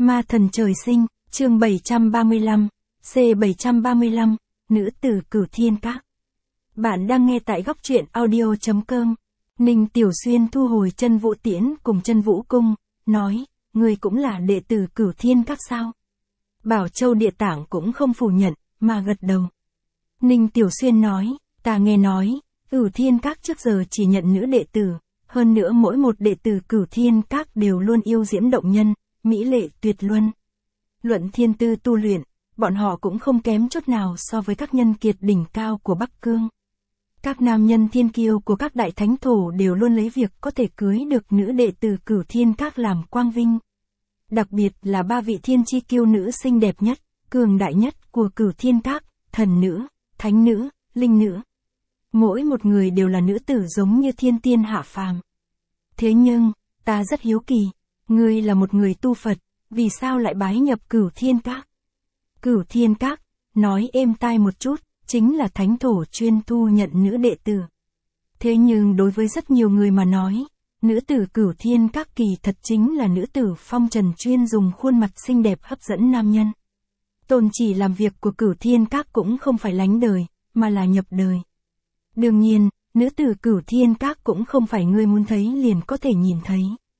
Ma thần trời sinh, chương 735, C735, nữ tử Cửu Thiên Các. Bạn đang nghe tại góc truyện audio.com. Ninh Tiểu Xuyên thu hồi Chân Vũ Tiễn cùng Chân Vũ Cung, nói, ngươi cũng là đệ tử Cửu Thiên Các sao? Bảo Châu Địa Tạng cũng không phủ nhận, mà gật đầu. Ninh Tiểu Xuyên nói, ta nghe nói, Cửu Thiên Các trước giờ chỉ nhận nữ đệ tử, hơn nữa mỗi một đệ tử Cửu Thiên Các đều luôn yêu diễm động nhân, mỹ lệ tuyệt luân. Luận thiên tư tu luyện, bọn họ cũng không kém chút nào so với các nhân kiệt đỉnh cao của Bắc Cương. Các nam nhân thiên kiêu của các đại thánh thổ đều luôn lấy việc có thể cưới được nữ đệ tử Cửu Thiên Các làm quang vinh. Đặc biệt là ba vị thiên chi kiêu nữ xinh đẹp nhất, cường đại nhất của Cửu Thiên Các, thần nữ, thánh nữ, linh nữ. Mỗi một người đều là nữ tử giống như thiên tiên hạ phàm. Thế nhưng, ta rất hiếu kỳ, ngươi là một người tu Phật, vì sao lại bái nhập Cửu Thiên Các? Cửu Thiên Các, nói êm tai một chút, chính là thánh thổ chuyên thu nhận nữ đệ tử. Thế nhưng đối với rất nhiều người mà nói, nữ tử Cửu Thiên Các kỳ thật chính là nữ tử phong trần chuyên dùng khuôn mặt xinh đẹp hấp dẫn nam nhân. Tôn chỉ làm việc của Cửu Thiên Các cũng không phải lánh đời, mà là nhập đời. Đương nhiên, nữ tử Cửu Thiên Các cũng không phải ngươi muốn thấy liền có thể nhìn thấy.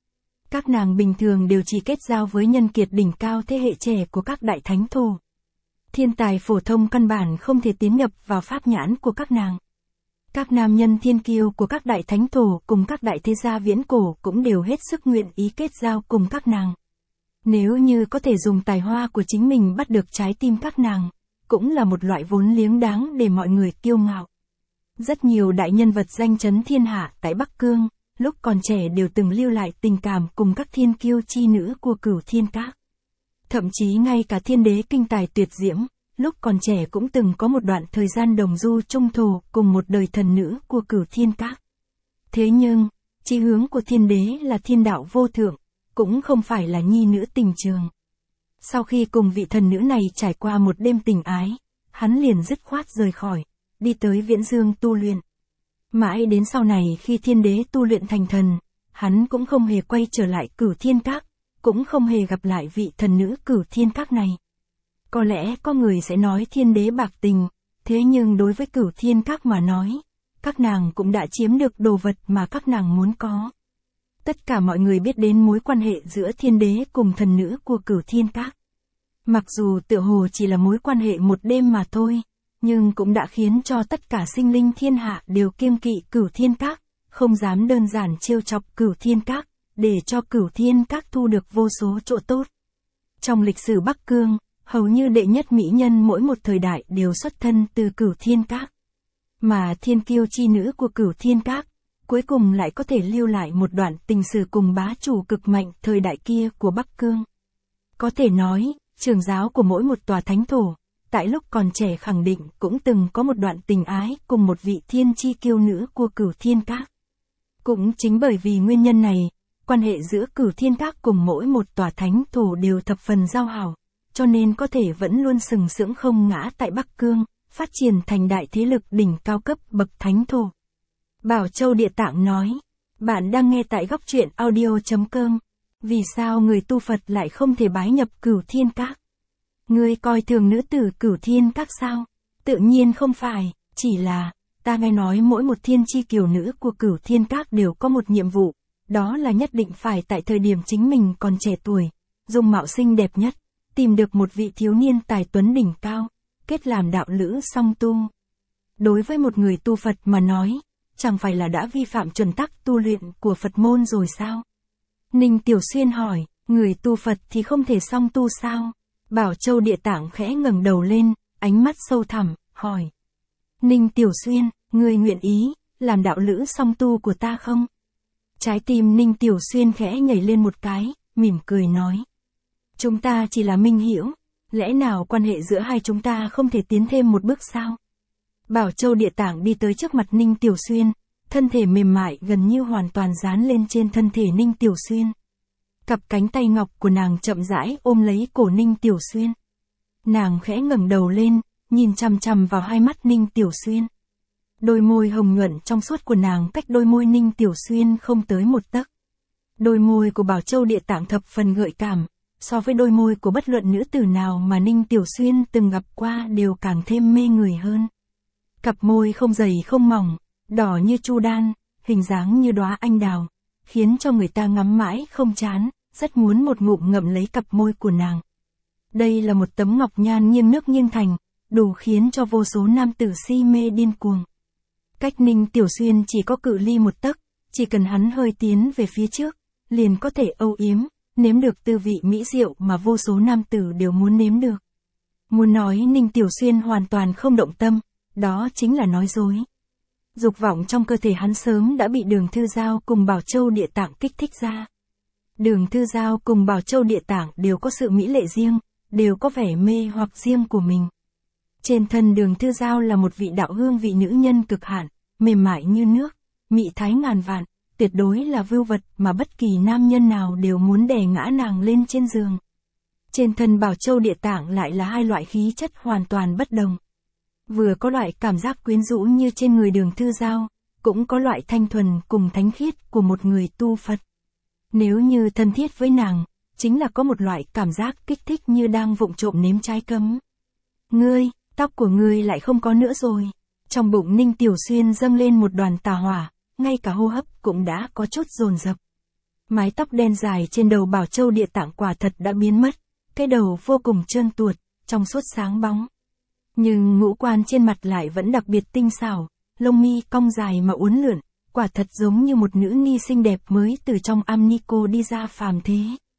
Các nàng bình thường đều chỉ kết giao với nhân kiệt đỉnh cao thế hệ trẻ của các đại thánh thổ. Thiên tài phổ thông căn bản không thể tiến nhập vào pháp nhãn của các nàng. Các nam nhân thiên kiêu của các đại thánh thổ cùng các đại thế gia viễn cổ cũng đều hết sức nguyện ý kết giao cùng các nàng. Nếu như có thể dùng tài hoa của chính mình bắt được trái tim các nàng, cũng là một loại vốn liếng đáng để mọi người kiêu ngạo. Rất nhiều đại nhân vật danh chấn thiên hạ tại Bắc Cương, lúc còn trẻ đều từng lưu lại tình cảm cùng các thiên kiêu chi nữ của Cửu Thiên Các. Thậm chí ngay cả thiên đế kinh tài tuyệt diễm, lúc còn trẻ cũng từng có một đoạn thời gian đồng du trung thổ cùng một đời thần nữ của Cửu Thiên Các. Thế nhưng, chí hướng của thiên đế là thiên đạo vô thượng, cũng không phải là nhi nữ tình trường. Sau khi cùng vị thần nữ này trải qua một đêm tình ái, hắn liền dứt khoát rời khỏi, đi tới Viễn Dương tu luyện. Mãi đến sau này khi thiên đế tu luyện thành thần, hắn cũng không hề quay trở lại Cửu Thiên Các, cũng không hề gặp lại vị thần nữ Cửu Thiên Các này. Có lẽ có người sẽ nói thiên đế bạc tình, thế nhưng đối với Cửu Thiên Các mà nói, các nàng cũng đã chiếm được đồ vật mà các nàng muốn có. Tất cả mọi người biết đến mối quan hệ giữa thiên đế cùng thần nữ của Cửu Thiên Các. Mặc dù tựa hồ chỉ là mối quan hệ một đêm mà thôi, nhưng cũng đã khiến cho tất cả sinh linh thiên hạ đều kiêng kỵ Cửu Thiên Các, không dám đơn giản trêu chọc Cửu Thiên Các, để cho Cửu Thiên Các thu được vô số chỗ tốt. Trong lịch sử Bắc Cương, hầu như đệ nhất mỹ nhân mỗi một thời đại đều xuất thân từ Cửu Thiên Các. Mà thiên kiêu chi nữ của Cửu Thiên Các, cuối cùng lại có thể lưu lại một đoạn tình sử cùng bá chủ cực mạnh thời đại kia của Bắc Cương. Có thể nói, trưởng giáo của mỗi một tòa thánh thổ, tại lúc còn trẻ khẳng định cũng từng có một đoạn tình ái cùng một vị thiên chi kiêu nữ của Cửu Thiên Các. Cũng chính bởi vì nguyên nhân này, quan hệ giữa Cửu Thiên Các cùng mỗi một tòa thánh thổ đều thập phần giao hảo, cho nên có thể vẫn luôn sừng sững không ngã tại Bắc Cương, phát triển thành đại thế lực đỉnh cao cấp bậc thánh thổ. Bảo Châu Địa Tạng nói, bạn đang nghe tại góc truyện audio.com, vì sao người tu Phật lại không thể bái nhập Cửu Thiên Các? Ngươi coi thường nữ tử Cửu Thiên Các sao? Tự nhiên không phải, chỉ là, ta nghe nói mỗi một thiên chi kiều nữ của Cửu Thiên Các đều có một nhiệm vụ, đó là nhất định phải tại thời điểm chính mình còn trẻ tuổi, dung mạo xinh đẹp nhất, tìm được một vị thiếu niên tài tuấn đỉnh cao, kết làm đạo lữ song tu. Đối với một người tu Phật mà nói, chẳng phải là đã vi phạm chuẩn tắc tu luyện của Phật môn rồi sao? Ninh Tiểu Xuyên hỏi, người tu Phật thì không thể song tu sao? Bảo Châu Địa Tạng khẽ ngẩng đầu lên, ánh mắt sâu thẳm, hỏi. Ninh Tiểu Xuyên, ngươi nguyện ý, làm đạo lữ song tu của ta không? Trái tim Ninh Tiểu Xuyên khẽ nhảy lên một cái, mỉm cười nói. Chúng ta chỉ là minh hữu, lẽ nào quan hệ giữa hai chúng ta không thể tiến thêm một bước sao? Bảo Châu Địa Tạng đi tới trước mặt Ninh Tiểu Xuyên, thân thể mềm mại gần như hoàn toàn dán lên trên thân thể Ninh Tiểu Xuyên. Cặp cánh tay ngọc của nàng chậm rãi ôm lấy cổ Ninh Tiểu Xuyên. Nàng khẽ ngẩng đầu lên, nhìn chằm chằm vào hai mắt Ninh Tiểu Xuyên. Đôi môi hồng nhuận trong suốt của nàng cách đôi môi Ninh Tiểu Xuyên không tới một tấc. Đôi môi của Bảo Châu Địa Tạng thập phần gợi cảm, so với đôi môi của bất luận nữ tử nào mà Ninh Tiểu Xuyên từng gặp qua đều càng thêm mê người hơn. Cặp môi không dày không mỏng, đỏ như chu đan, hình dáng như đóa anh đào, khiến cho người ta ngắm mãi không chán, rất muốn một ngụm ngậm lấy cặp môi của nàng. Đây là một tấm ngọc nhan nghiêng nước nghiêng thành, đủ khiến cho vô số nam tử si mê điên cuồng. Cách Ninh Tiểu Xuyên chỉ có cự ly một tấc, chỉ cần hắn hơi tiến về phía trước, liền có thể âu yếm, nếm được tư vị mỹ diệu mà vô số nam tử đều muốn nếm được. Muốn nói Ninh Tiểu Xuyên hoàn toàn không động tâm, đó chính là nói dối. Dục vọng trong cơ thể hắn sớm đã bị Đường Thư Giao cùng Bảo Châu Địa Tạng kích thích ra. Đường Thư Giao cùng Bảo Châu Địa Tạng đều có sự mỹ lệ riêng, đều có vẻ mê hoặc riêng của mình. Trên thân Đường Thư Giao là một vị đạo hương vị nữ nhân cực hạn, mềm mại như nước, mị thái ngàn vạn, tuyệt đối là vưu vật mà bất kỳ nam nhân nào đều muốn đè ngã nàng lên trên giường. Trên thân Bảo Châu Địa Tạng lại là hai loại khí chất hoàn toàn bất đồng. Vừa có loại cảm giác quyến rũ như trên người Đường Thư Giao, cũng có loại thanh thuần cùng thánh khiết của một người tu Phật. Nếu như thân thiết với nàng, chính là có một loại cảm giác kích thích như đang vụng trộm nếm trái cấm. Ngươi, tóc của ngươi lại không có nữa rồi. Trong bụng Ninh Tiểu Xuyên dâng lên một đoàn tà hỏa, ngay cả hô hấp cũng đã có chút dồn dập. Mái tóc đen dài trên đầu Bảo Châu Địa Tạng quả thật đã biến mất, cái đầu vô cùng trơn tuột, trong suốt sáng bóng. Nhưng ngũ quan trên mặt lại vẫn đặc biệt tinh xảo, lông mi cong dài mà uốn lượn, quả thật giống như một nữ ni xinh đẹp mới từ trong am ni cô đi ra phàm thế.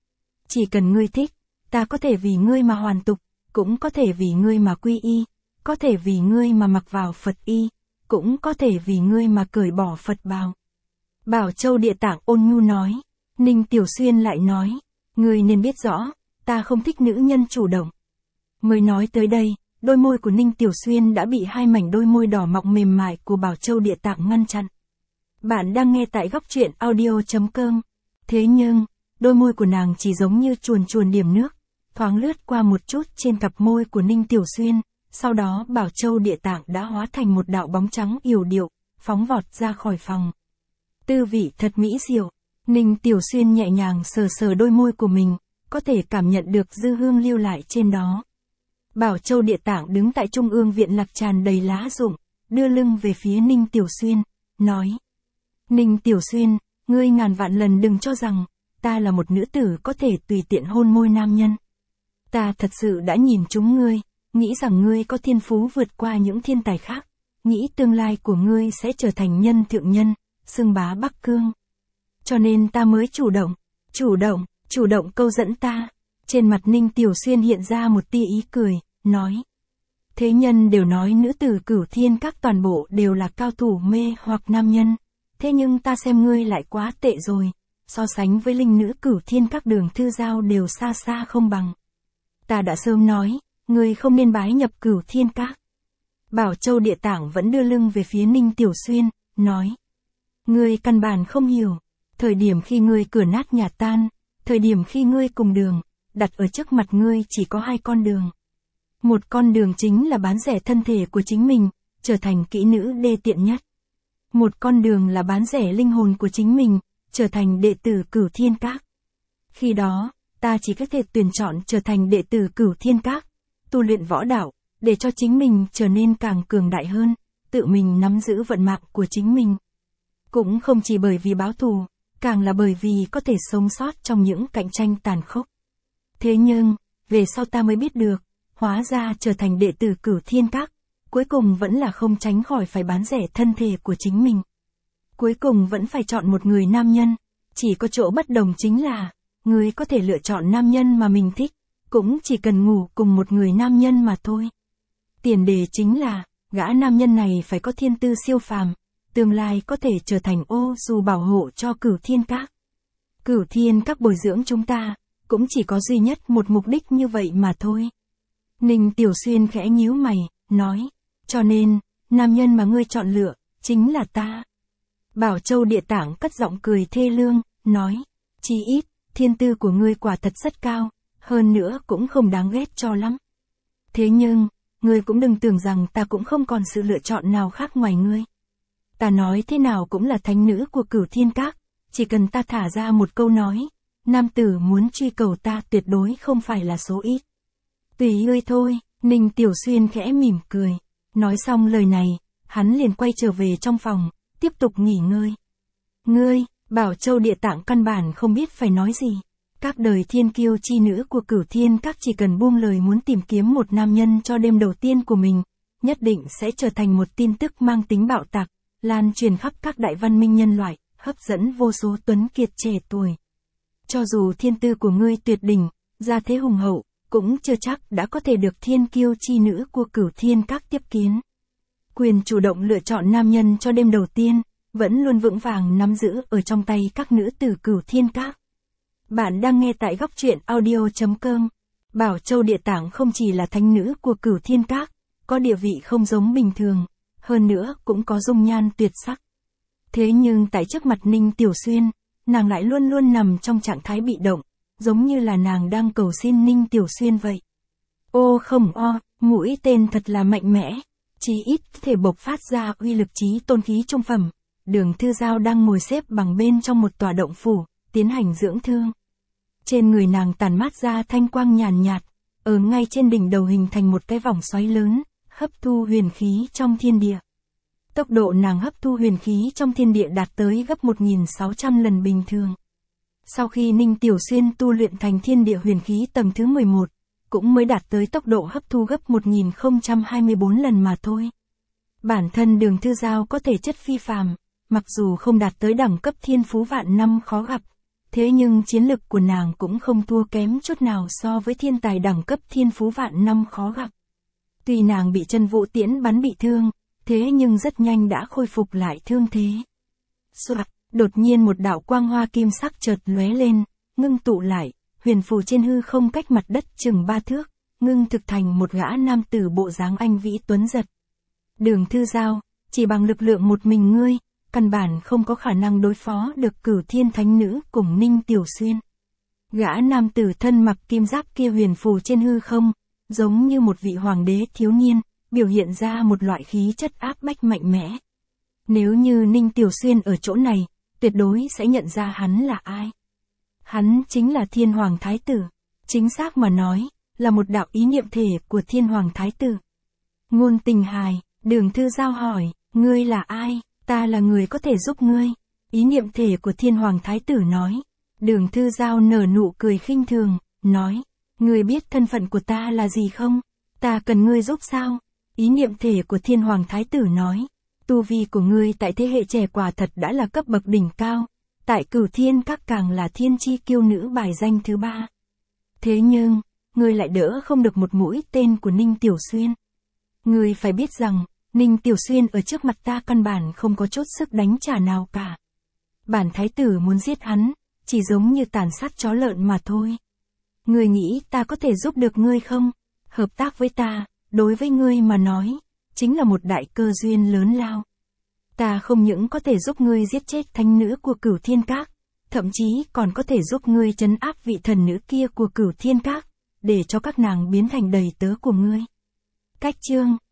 Chỉ cần ngươi thích, ta có thể vì ngươi mà hoàn tục, cũng có thể vì ngươi mà quy y, có thể vì ngươi mà mặc vào Phật y, cũng có thể vì ngươi mà cởi bỏ Phật bào. Bảo Châu Địa Tạng ôn nhu nói. Ninh Tiểu Xuyên lại nói, ngươi nên biết rõ, ta không thích nữ nhân chủ động. Mới nói tới đây, đôi môi của Ninh Tiểu Xuyên đã bị hai mảnh đôi môi đỏ mọng mềm mại của Bảo Châu Địa Tạng ngăn chặn. Bạn đang nghe tại góc truyện audio.com. Thế nhưng, đôi môi của nàng chỉ giống như chuồn chuồn điểm nước, thoáng lướt qua một chút trên cặp môi của Ninh Tiểu Xuyên, sau đó Bảo Châu Địa Tạng đã hóa thành một đạo bóng trắng yểu điệu, phóng vọt ra khỏi phòng. Tư vị thật mỹ diệu, Ninh Tiểu Xuyên nhẹ nhàng sờ sờ đôi môi của mình, có thể cảm nhận được dư hương lưu lại trên đó. Bảo Châu Địa Tạng đứng tại trung ương viện lạc tràn đầy lá rụng, đưa lưng về phía Ninh Tiểu Xuyên, nói. Ninh Tiểu Xuyên, ngươi ngàn vạn lần đừng cho rằng, ta là một nữ tử có thể tùy tiện hôn môi nam nhân. Ta thật sự đã nhìn trúng ngươi, nghĩ rằng ngươi có thiên phú vượt qua những thiên tài khác, nghĩ tương lai của ngươi sẽ trở thành nhân thượng nhân, xưng bá Bắc Cương. Cho nên ta mới chủ động câu dẫn ta. Trên mặt Ninh Tiểu Xuyên hiện ra một tia ý cười, nói. Thế nhân đều nói nữ tử Cửu Thiên Các toàn bộ đều là cao thủ mê hoặc nam nhân. Thế nhưng ta xem ngươi lại quá tệ rồi, so sánh với linh nữ Cửu Thiên Các Đường Thư Giao đều xa xa không bằng. Ta đã sớm nói, ngươi không nên bái nhập Cửu Thiên Các. Bảo Châu Địa Tạng vẫn đưa lưng về phía Ninh Tiểu Xuyên, nói. Ngươi căn bản không hiểu, thời điểm khi ngươi cửa nát nhà tan, thời điểm khi ngươi cùng đường, đặt ở trước mặt ngươi chỉ có hai con đường. Một con đường chính là bán rẻ thân thể của chính mình, trở thành kỹ nữ đê tiện nhất. Một con đường là bán rẻ linh hồn của chính mình, trở thành đệ tử Cửu Thiên Các. Khi đó, ta chỉ có thể tuyển chọn trở thành đệ tử Cửu Thiên Các, tu luyện võ đạo, để cho chính mình trở nên càng cường đại hơn, tự mình nắm giữ vận mạng của chính mình. Cũng không chỉ bởi vì báo thù, càng là bởi vì có thể sống sót trong những cạnh tranh tàn khốc. Thế nhưng, về sau ta mới biết được, hóa ra trở thành đệ tử Cửu Thiên Các, cuối cùng vẫn là không tránh khỏi phải bán rẻ thân thể của chính mình. Cuối cùng vẫn phải chọn một người nam nhân, chỉ có chỗ bất đồng chính là, người có thể lựa chọn nam nhân mà mình thích, cũng chỉ cần ngủ cùng một người nam nhân mà thôi. Tiền đề chính là, gã nam nhân này phải có thiên tư siêu phàm, tương lai có thể trở thành ô dù bảo hộ cho Cửu Thiên Các. Cửu Thiên Các bồi dưỡng chúng ta, cũng chỉ có duy nhất một mục đích như vậy mà thôi. Ninh Tiểu Xuyên khẽ nhíu mày, nói, cho nên, nam nhân mà ngươi chọn lựa, chính là ta. Bảo Châu Địa Tạng cất giọng cười thê lương, nói, chí ít, thiên tư của ngươi quả thật rất cao, hơn nữa cũng không đáng ghét cho lắm. Thế nhưng, ngươi cũng đừng tưởng rằng ta cũng không còn sự lựa chọn nào khác ngoài ngươi. Ta nói thế nào cũng là thánh nữ của Cửu Thiên Các, chỉ cần ta thả ra một câu nói, nam tử muốn truy cầu ta tuyệt đối không phải là số ít. Tùy ngươi thôi, Ninh Tiểu Xuyên khẽ mỉm cười. Nói xong lời này, hắn liền quay trở về trong phòng, tiếp tục nghỉ ngơi. Ngươi, Bảo Châu Địa Tạng căn bản không biết phải nói gì. Các đời thiên kiêu chi nữ của Cửu Thiên Các chỉ cần buông lời muốn tìm kiếm một nam nhân cho đêm đầu tiên của mình, nhất định sẽ trở thành một tin tức mang tính bạo tạc, lan truyền khắp các đại văn minh nhân loại, hấp dẫn vô số tuấn kiệt trẻ tuổi. Cho dù thiên tư của ngươi tuyệt đỉnh, gia thế hùng hậu, cũng chưa chắc đã có thể được thiên kiêu chi nữ của Cửu Thiên Các tiếp kiến. Quyền chủ động lựa chọn nam nhân cho đêm đầu tiên, vẫn luôn vững vàng nắm giữ ở trong tay các nữ tử Cửu Thiên Các. Bạn đang nghe tại góc truyện audio.com. Bảo Châu Địa Tạng không chỉ là thánh nữ của Cửu Thiên Các, có địa vị không giống bình thường, hơn nữa cũng có dung nhan tuyệt sắc. Thế nhưng tại trước mặt Ninh Tiểu Xuyên, nàng lại luôn luôn nằm trong trạng thái bị động, giống như là nàng đang cầu xin Ninh Tiểu Xuyên vậy. Ô không o, mũi tên thật là mạnh mẽ, chí ít thể bộc phát ra uy lực chí tôn khí trung phẩm. Đường Thư Giao đang ngồi xếp bằng bên trong một tòa động phủ, tiến hành dưỡng thương. Trên người nàng tàn mát ra thanh quang nhàn nhạt, ở ngay trên đỉnh đầu hình thành một cái vòng xoáy lớn, hấp thu huyền khí trong thiên địa. Tốc độ nàng hấp thu huyền khí trong thiên địa đạt tới gấp 1.600 lần bình thường. Sau khi Ninh Tiểu Xuyên tu luyện thành thiên địa huyền khí tầng thứ 11, cũng mới đạt tới tốc độ hấp thu gấp 1024 lần mà thôi. Bản thân Đường Thư Giao có thể chất phi phàm, mặc dù không đạt tới đẳng cấp thiên phú vạn năm khó gặp, thế nhưng chiến lực của nàng cũng không thua kém chút nào so với thiên tài đẳng cấp thiên phú vạn năm khó gặp. Tuy nàng bị Chân Vũ Tiễn bắn bị thương, thế nhưng rất nhanh đã khôi phục lại thương thế. Soạt, đột nhiên một đạo quang hoa kim sắc chợt lóe lên, ngưng tụ lại, huyền phù trên hư không cách mặt đất chừng 3 thước, ngưng thực thành một gã nam tử bộ dáng anh vĩ tuấn giật. Đường Thư Giao, chỉ bằng lực lượng một mình ngươi, căn bản không có khả năng đối phó được Cửu Thiên Thánh Nữ cùng Ninh Tiểu Xuyên. Gã nam tử thân mặc kim giáp kia huyền phù trên hư không, giống như một vị hoàng đế thiếu niên, biểu hiện ra một loại khí chất áp bách mạnh mẽ. Nếu như Ninh Tiểu Xuyên ở chỗ này, tuyệt đối sẽ nhận ra hắn là ai. Hắn chính là Thiên Hoàng Thái Tử. Chính xác mà nói, là một đạo ý niệm thể của Thiên Hoàng Thái Tử. Ngôn Tình Hài, Đường Thư Giao hỏi, ngươi là ai? Ta là người có thể giúp ngươi. Ý niệm thể của Thiên Hoàng Thái Tử nói. Đường Thư Giao nở nụ cười khinh thường, nói, ngươi biết thân phận của ta là gì không? Ta cần ngươi giúp sao? Ý niệm thể của Thiên Hoàng Thái Tử nói, tu vi của ngươi tại thế hệ trẻ quả thật đã là cấp bậc đỉnh cao, tại Cửu Thiên Các càng là thiên chi kiêu nữ bài danh thứ 3. Thế nhưng, ngươi lại đỡ không được một mũi tên của Ninh Tiểu Xuyên. Ngươi phải biết rằng, Ninh Tiểu Xuyên ở trước mặt ta căn bản không có chút sức đánh trả nào cả. Bản thái tử muốn giết hắn, chỉ giống như tàn sát chó lợn mà thôi. Ngươi nghĩ ta có thể giúp được ngươi không? Hợp tác với ta, đối với ngươi mà nói, chính là một đại cơ duyên lớn lao. Ta không những có thể giúp ngươi giết chết thánh nữ của Cửu Thiên Các, thậm chí còn có thể giúp ngươi trấn áp vị thần nữ kia của Cửu Thiên Các, để cho các nàng biến thành đầy tớ của ngươi. Cách chương